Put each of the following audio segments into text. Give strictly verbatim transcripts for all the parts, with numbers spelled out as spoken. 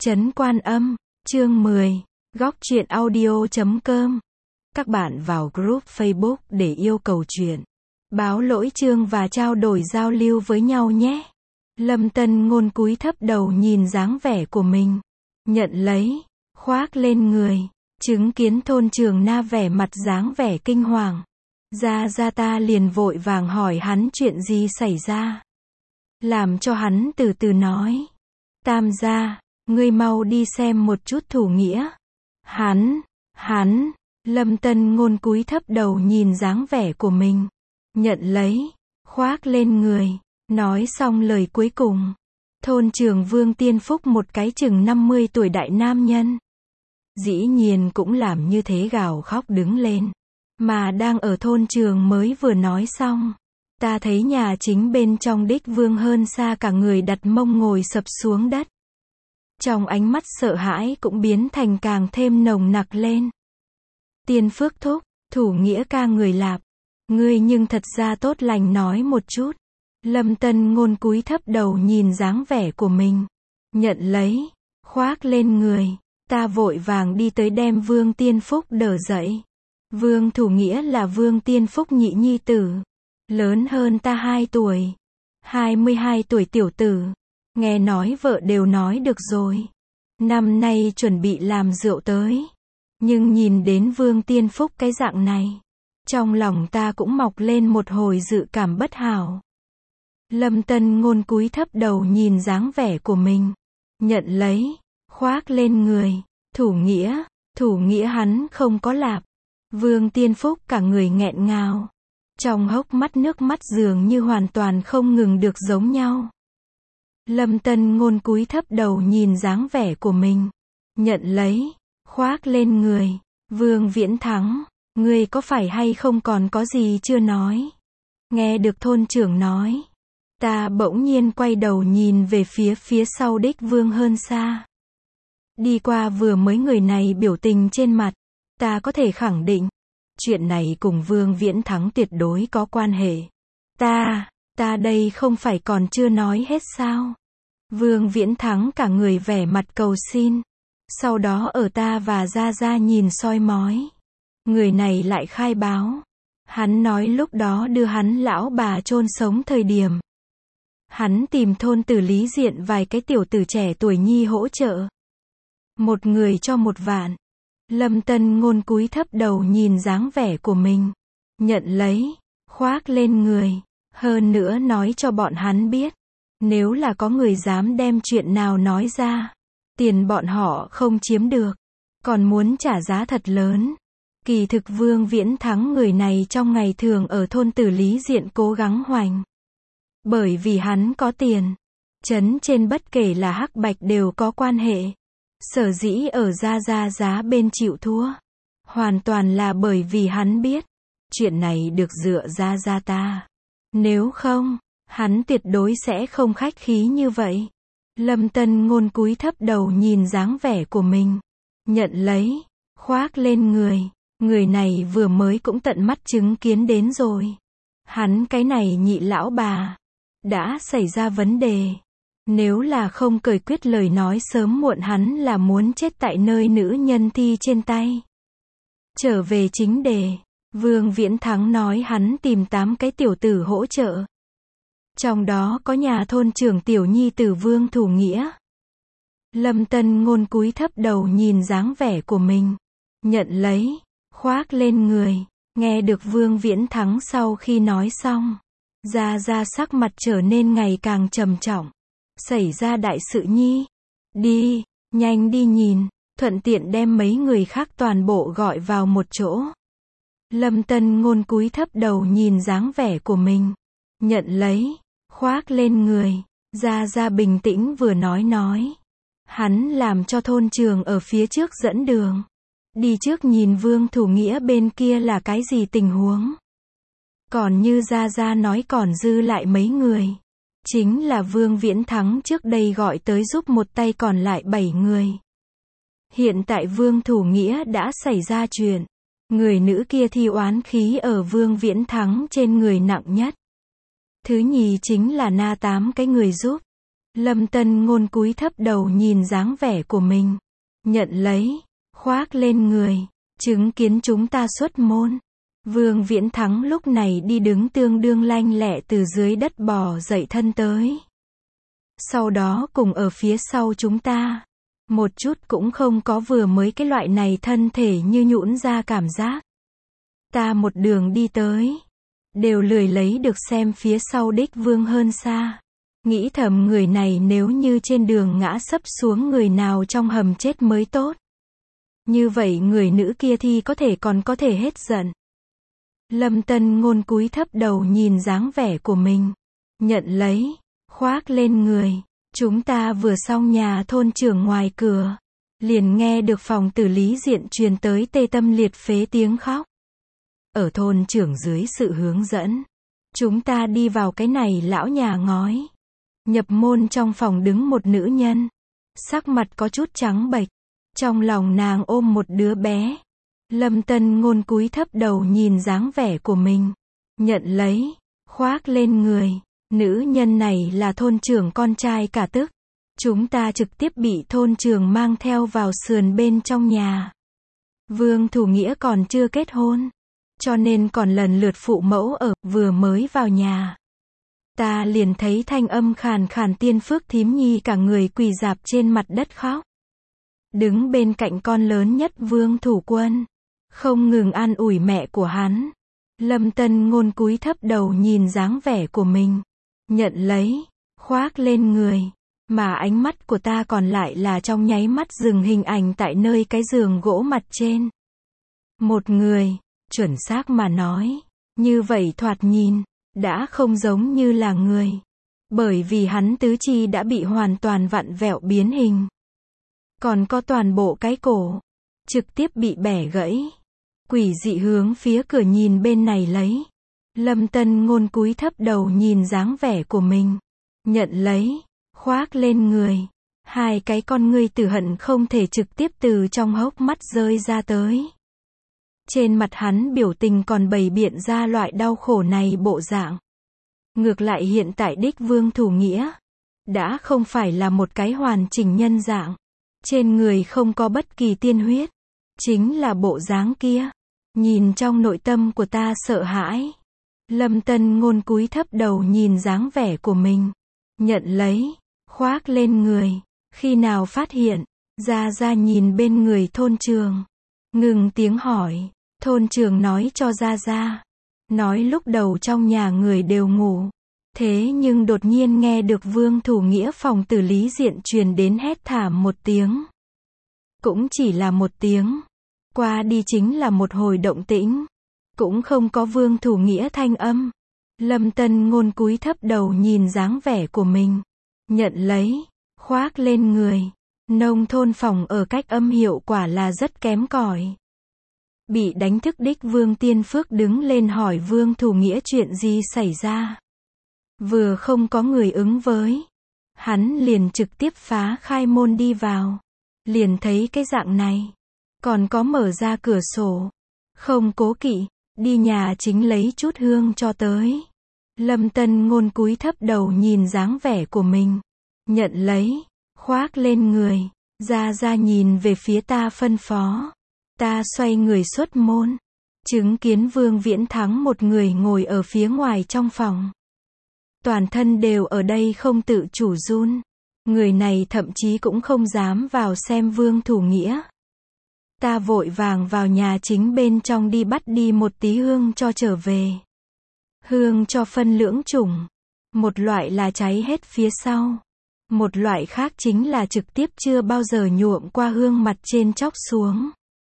Trấn Quan Âm, chương mười, góc truyện audio chấm com. Các bạn vào group Facebook để yêu cầu chuyện, báo lỗi chương và trao đổi giao lưu với nhau nhé. Lâm Tân Ngôn cúi thấp đầu nhìn dáng vẻ của mình, nhận lấy, khoác lên người, chứng kiến Thôn Trường Na vẻ mặt dáng vẻ kinh hoàng. Gia Gia ta liền vội vàng hỏi hắn chuyện gì xảy ra. Làm cho hắn từ từ nói. Tam gia, ngươi mau đi xem một chút thủ nghĩa. Hắn, hắn, Lâm Tân Ngôn cúi thấp đầu nhìn dáng vẻ của mình, nhận lấy, khoác lên người, nói xong lời cuối cùng. Thôn Trường Vương Tiên Phúc một cái chừng năm mươi tuổi đại nam nhân. Dĩ nhiên cũng làm như thế gào khóc đứng lên. Mà đang ở thôn trường mới vừa nói xong. Ta thấy nhà chính bên trong đích vương hơn xa cả người đặt mông ngồi sập xuống đất. Trong ánh mắt sợ hãi cũng biến thành càng thêm nồng nặc lên. Tiên Phước thúc, thủ nghĩa ca người Lạp. Ngươi nhưng thật ra tốt lành nói một chút. Lâm Tân Ngôn cúi thấp đầu nhìn dáng vẻ của mình. Nhận lấy, khoác lên người. Ta vội vàng đi tới đem Vương Tiên Phúc đỡ dậy. Vương thủ nghĩa là Vương Tiên Phúc nhị nhi tử. Lớn hơn ta hai tuổi. hai mươi hai tuổi tiểu tử. Nghe nói vợ đều nói được rồi. Năm nay chuẩn bị làm rượu tới. Nhưng nhìn đến Vương Tiên Phúc cái dạng này. Trong lòng ta cũng mọc lên một hồi dự cảm bất hảo. Lâm Tân Ngôn cúi thấp đầu nhìn dáng vẻ của mình. Nhận lấy, khoác lên người. Thủ nghĩa, thủ nghĩa hắn không có lạp. Vương Tiên Phúc cả người nghẹn ngào. Trong hốc mắt nước mắt dường như hoàn toàn không ngừng được giống nhau. Lâm Tân Ngôn cúi thấp đầu nhìn dáng vẻ của mình. Nhận lấy, khoác lên người. Vương Viễn Thắng, ngươi có phải hay không còn có gì chưa nói? Nghe được thôn trưởng nói. Ta bỗng nhiên quay đầu nhìn về phía phía sau đích vương hơn xa. Đi qua vừa mới người này biểu tình trên mặt. Ta có thể khẳng định. Chuyện này cùng Vương Viễn Thắng tuyệt đối có quan hệ. Ta, ta đây không phải còn chưa nói hết sao? Vương Viễn Thắng cả người vẻ mặt cầu xin. Sau đó ở ta và Gia Gia nhìn soi mói. Người này lại khai báo. Hắn nói lúc đó đưa hắn lão bà chôn sống thời điểm. Hắn tìm thôn tử Lý Diện vài cái tiểu tử trẻ tuổi nhi hỗ trợ. Một người cho một vạn. Lâm Tân Ngôn cúi thấp đầu nhìn dáng vẻ của mình. Nhận lấy, khoác lên người. Hơn nữa nói cho bọn hắn biết. Nếu là có người dám đem chuyện nào nói ra. Tiền bọn họ không chiếm được. Còn muốn trả giá thật lớn. Kỳ thực Vương Viễn Thắng người này trong ngày thường ở thôn tử Lý Diện cố gắng hoành. Bởi vì hắn có tiền. Trấn trên bất kể là hắc bạch đều có quan hệ. Sở dĩ ở Gia Gia giá bên chịu thua. Hoàn toàn là bởi vì hắn biết. Chuyện này được dựa Gia Gia ta. Nếu không, hắn tuyệt đối sẽ không khách khí như vậy. Lâm Tân Ngôn cúi thấp đầu nhìn dáng vẻ của mình. Nhận lấy, khoác lên người. Người này vừa mới cũng tận mắt chứng kiến đến rồi. Hắn cái này nhị lão bà. Đã xảy ra vấn đề. Nếu là không cởi quyết lời nói sớm muộn hắn là muốn chết tại nơi nữ nhân thi trên tay. Trở về chính đề. Vương Viễn Thắng nói hắn tìm tám cái tiểu tử hỗ trợ. Trong đó có nhà thôn trưởng tiểu nhi tử Vương Thủ Nghĩa. Lâm Tân Ngôn cúi thấp đầu nhìn dáng vẻ của mình. Nhận lấy, khoác lên người. Nghe được Vương Viễn Thắng sau khi nói xong. Gia Gia sắc mặt trở nên ngày càng trầm trọng. Xảy ra đại sự nhi. Đi, nhanh đi nhìn. Thuận tiện đem mấy người khác toàn bộ gọi vào một chỗ. Lâm Tân Ngôn cúi thấp đầu nhìn dáng vẻ của mình. Nhận lấy, khoác lên người. Gia Gia bình tĩnh vừa nói nói. Hắn làm cho thôn trường ở phía trước dẫn đường. Đi trước nhìn Vương Thủ Nghĩa bên kia là cái gì tình huống. Còn như Gia Gia nói còn dư lại mấy người. Chính là Vương Viễn Thắng trước đây gọi tới giúp một tay còn lại bảy người. Hiện tại Vương Thủ Nghĩa đã xảy ra chuyện. Người nữ kia thi oán khí ở Vương Viễn Thắng trên người nặng nhất. Thứ nhì chính là na tám cái người giúp. Lâm Tân Ngôn cúi thấp đầu nhìn dáng vẻ của mình. Nhận lấy. Khoác lên người. Chứng kiến chúng ta xuất môn. Vương Viễn Thắng lúc này đi đứng tương đương lanh lẹ từ dưới đất bò dậy thân tới. Sau đó cùng ở phía sau chúng ta. Một chút cũng không có vừa mới cái loại này thân thể như nhũn ra cảm giác. Ta một đường đi tới. Đều lười lấy được xem phía sau đích vương hơn xa. Nghĩ thầm người này nếu như trên đường ngã sấp xuống người nào trong hầm chết mới tốt. Như vậy người nữ kia thì có thể còn có thể hết giận. Lâm Tân Ngôn cúi thấp đầu nhìn dáng vẻ của mình. Nhận lấy. Khoác lên người. Chúng ta vừa xong nhà thôn trưởng ngoài cửa. Liền nghe được phòng tử lý diện truyền tới tê tâm liệt phế tiếng khóc. Ở thôn trưởng dưới sự hướng dẫn. Chúng ta đi vào cái này lão nhà ngói. Nhập môn trong phòng đứng một nữ nhân. Sắc mặt có chút trắng bệch. Trong lòng nàng ôm một đứa bé. Lâm Tân Ngôn cúi thấp đầu nhìn dáng vẻ của mình. Nhận lấy. Khoác lên người. Nữ nhân này là thôn trưởng con trai cả tức. Chúng ta trực tiếp bị thôn trưởng mang theo vào sườn bên trong nhà. Vương Thủ Nghĩa còn chưa kết hôn. Cho nên còn lần lượt phụ mẫu ở, vừa mới vào nhà. Ta liền thấy thanh âm khàn khàn Tiên Phước thím nhi cả người quỳ rạp trên mặt đất khóc. Đứng bên cạnh con lớn nhất Vương Thủ Quân. Không ngừng an ủi mẹ của hắn. Lâm Tân Ngôn cúi thấp đầu nhìn dáng vẻ của mình. Nhận lấy. Khoác lên người. Mà ánh mắt của ta còn lại là trong nháy mắt dừng hình ảnh tại nơi cái giường gỗ mặt trên. Một người. Chuẩn xác mà nói. Như vậy thoạt nhìn. Đã không giống như là người. Bởi vì hắn tứ chi đã bị hoàn toàn vặn vẹo biến hình. Còn có toàn bộ cái cổ. Trực tiếp bị bẻ gãy. Quỷ dị hướng phía cửa nhìn bên này lấy. Lâm Tân Ngôn cúi thấp đầu nhìn dáng vẻ của mình. Nhận lấy. Khoác lên người. Hai cái con ngươi tử hận không thể trực tiếp từ trong hốc mắt rơi ra tới. Trên mặt hắn biểu tình còn bày biện ra loại đau khổ này bộ dạng. Ngược lại hiện tại đích Vương Thủ Nghĩa. Đã không phải là một cái hoàn chỉnh nhân dạng. Trên người không có bất kỳ tiên huyết. Chính là bộ dáng kia. Nhìn trong nội tâm của ta sợ hãi. Lâm Tân Ngôn cúi thấp đầu nhìn dáng vẻ của mình. Nhận lấy. Khoác lên người. Khi nào phát hiện. Ra ra nhìn bên người thôn trường. Ngừng tiếng hỏi. Thôn trường nói cho ra ra. Nói lúc đầu trong nhà người đều ngủ. Thế nhưng đột nhiên nghe được Vương Thủ Nghĩa phòng tử lý diện truyền đến hét thảm một tiếng. Cũng chỉ là một tiếng. Qua đi chính là một hồi động tĩnh. Cũng không có Vương Thủ Nghĩa thanh âm. Lâm Tân Ngôn cúi thấp đầu nhìn dáng vẻ của mình. Nhận lấy. Khoác lên người. Nông thôn phòng ở cách âm hiệu quả là rất kém cỏi. Bị đánh thức đích Vương Tiên Phước đứng lên hỏi Vương Thủ Nghĩa chuyện gì xảy ra. Vừa không có người ứng với. Hắn liền trực tiếp phá khai môn đi vào. Liền thấy cái dạng này. Còn có mở ra cửa sổ. Không cố kỵ. Đi nhà chính lấy chút hương cho tới. Lâm Tân Ngôn cúi thấp đầu nhìn dáng vẻ của mình. Nhận lấy. Khoác lên người. Ra ra nhìn về phía ta phân phó. Ta xoay người xuất môn. Chứng kiến Vương Viễn Thắng một người ngồi ở phía ngoài trong phòng. Toàn thân đều ở đây không tự chủ run. Người này thậm chí cũng không dám vào xem Vương Thủ Nghĩa. Ta vội vàng vào nhà chính bên trong đi bắt đi một tí hương cho trở về. Hương cho phân lưỡng chủng. Một loại là cháy hết phía sau. Một loại khác chính là trực tiếp chưa bao giờ nhuộm qua hương mặt trên chóc xuống.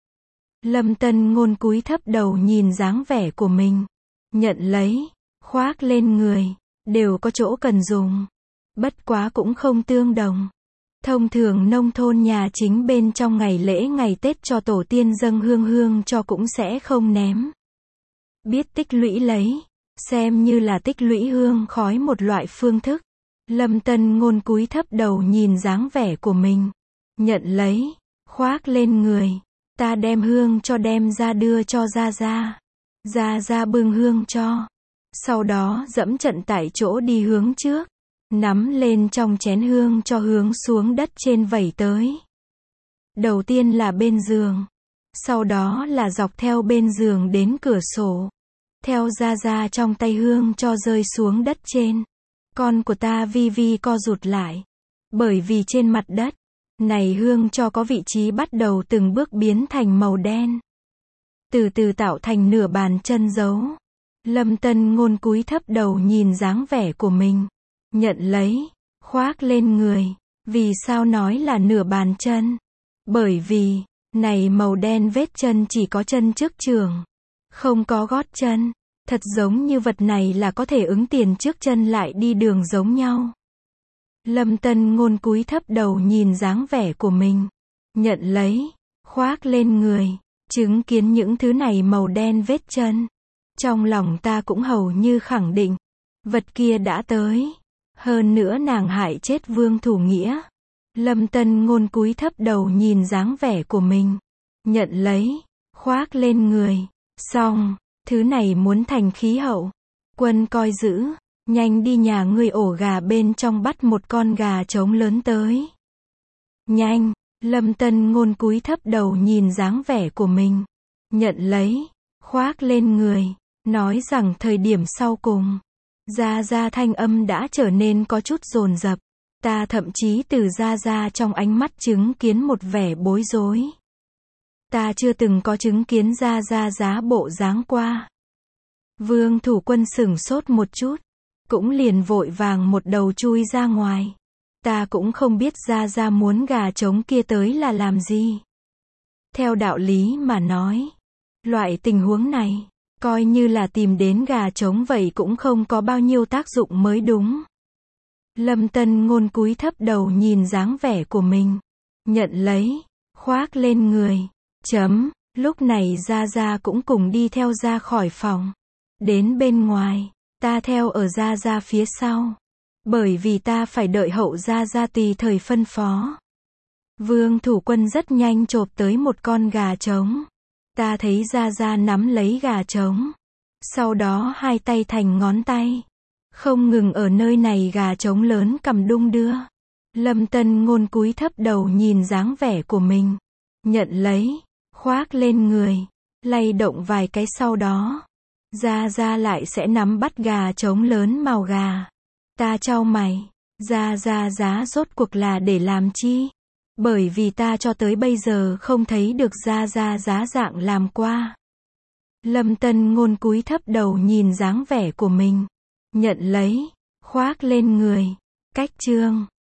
Lâm Tân Ngôn cúi thấp đầu nhìn dáng vẻ của mình. Nhận lấy. Khoác lên người. Đều có chỗ cần dùng. Bất quá cũng không tương đồng. Thông thường nông thôn nhà chính bên trong ngày lễ ngày Tết cho tổ tiên dâng hương hương cho cũng sẽ không ném. Biết tích lũy lấy. Xem như là tích lũy hương khói một loại phương thức. Lâm Tân Ngôn cúi thấp đầu nhìn dáng vẻ của mình. Nhận lấy. Khoác lên người. Ta đem hương cho đem ra đưa cho Gia Gia. Gia Gia bưng hương cho. Sau đó dẫm trận tại chỗ đi hướng trước. nắm lên trong chén hương cho hướng xuống đất trên vẩy tới. Đầu tiên là bên giường, sau đó là dọc theo bên giường đến cửa sổ. Theo ra ra trong tay hương cho rơi xuống đất trên. Con của ta vi vi co rụt lại. Bởi vì trên mặt đất này hương cho có vị trí bắt đầu từng bước biến thành màu đen. Từ từ tạo thành nửa bàn chân dấu. Lâm Tân Ngôn cúi thấp đầu nhìn dáng vẻ của mình. Nhận lấy, khoác lên người. Vì sao nói là nửa bàn chân? Bởi vì, này màu đen vết chân chỉ có chân trước trường. Không có gót chân. Thật giống như vật này là có thể ứng tiền trước chân lại đi đường giống nhau. Lâm Tân Ngôn cúi thấp đầu nhìn dáng vẻ của mình. Nhận lấy, khoác lên người. Chứng kiến những thứ này màu đen vết chân. Trong lòng ta cũng hầu như khẳng định. Vật kia đã tới. Hơn nữa nàng hại chết Vương Thủ Nghĩa. Lâm Tân Ngôn cúi thấp đầu nhìn dáng vẻ của mình. Nhận lấy, khoác lên người. Xong, thứ này muốn thành khí hậu. Quân coi giữ, nhanh đi nhà ngươi ổ gà bên trong bắt một con gà trống lớn tới. Nhanh, Lâm Tân Ngôn cúi thấp đầu nhìn dáng vẻ của mình. Nhận lấy, khoác lên người. Nói rằng thời điểm sau cùng, Gia Gia thanh âm đã trở nên có chút dồn dập. Ta thậm chí từ Gia Gia trong ánh mắt chứng kiến một vẻ bối rối. Ta chưa từng có chứng kiến Gia Gia giá bộ dáng qua. Vương Thủ Quân sửng sốt một chút, cũng liền vội vàng một đầu chui ra ngoài. Ta cũng không biết Gia Gia muốn gà trống kia tới là làm gì. Theo đạo lý mà nói, loại tình huống này, coi như là tìm đến gà trống vậy cũng không có bao nhiêu tác dụng mới đúng. Lâm Tân Ngôn cúi thấp đầu nhìn dáng vẻ của mình. Nhận lấy, khoác lên người. Chấm, lúc này Gia Gia cũng cùng đi theo ra khỏi phòng. Đến bên ngoài, ta theo ở Gia Gia phía sau. Bởi vì ta phải đợi hậu Gia Gia tùy thời phân phó. Vương Thủ Quân rất nhanh chộp tới một con gà trống. Ta thấy Gia Gia nắm lấy gà trống. Sau đó hai tay thành ngón tay. Không ngừng ở nơi này gà trống lớn cầm đung đưa. Lâm Tân Ngôn cúi thấp đầu nhìn dáng vẻ của mình. Nhận lấy, khoác lên người. Lay động vài cái sau đó. Gia Gia lại sẽ nắm bắt gà trống lớn màu gà. Ta chau mày. Gia Gia giá rốt cuộc là để làm chi? Bởi vì ta cho tới bây giờ không thấy được Gia Gia giá dạng làm qua. Lâm Tân Ngôn cúi thấp đầu nhìn dáng vẻ của mình. Nhận lấy, khoác lên người. Cách chương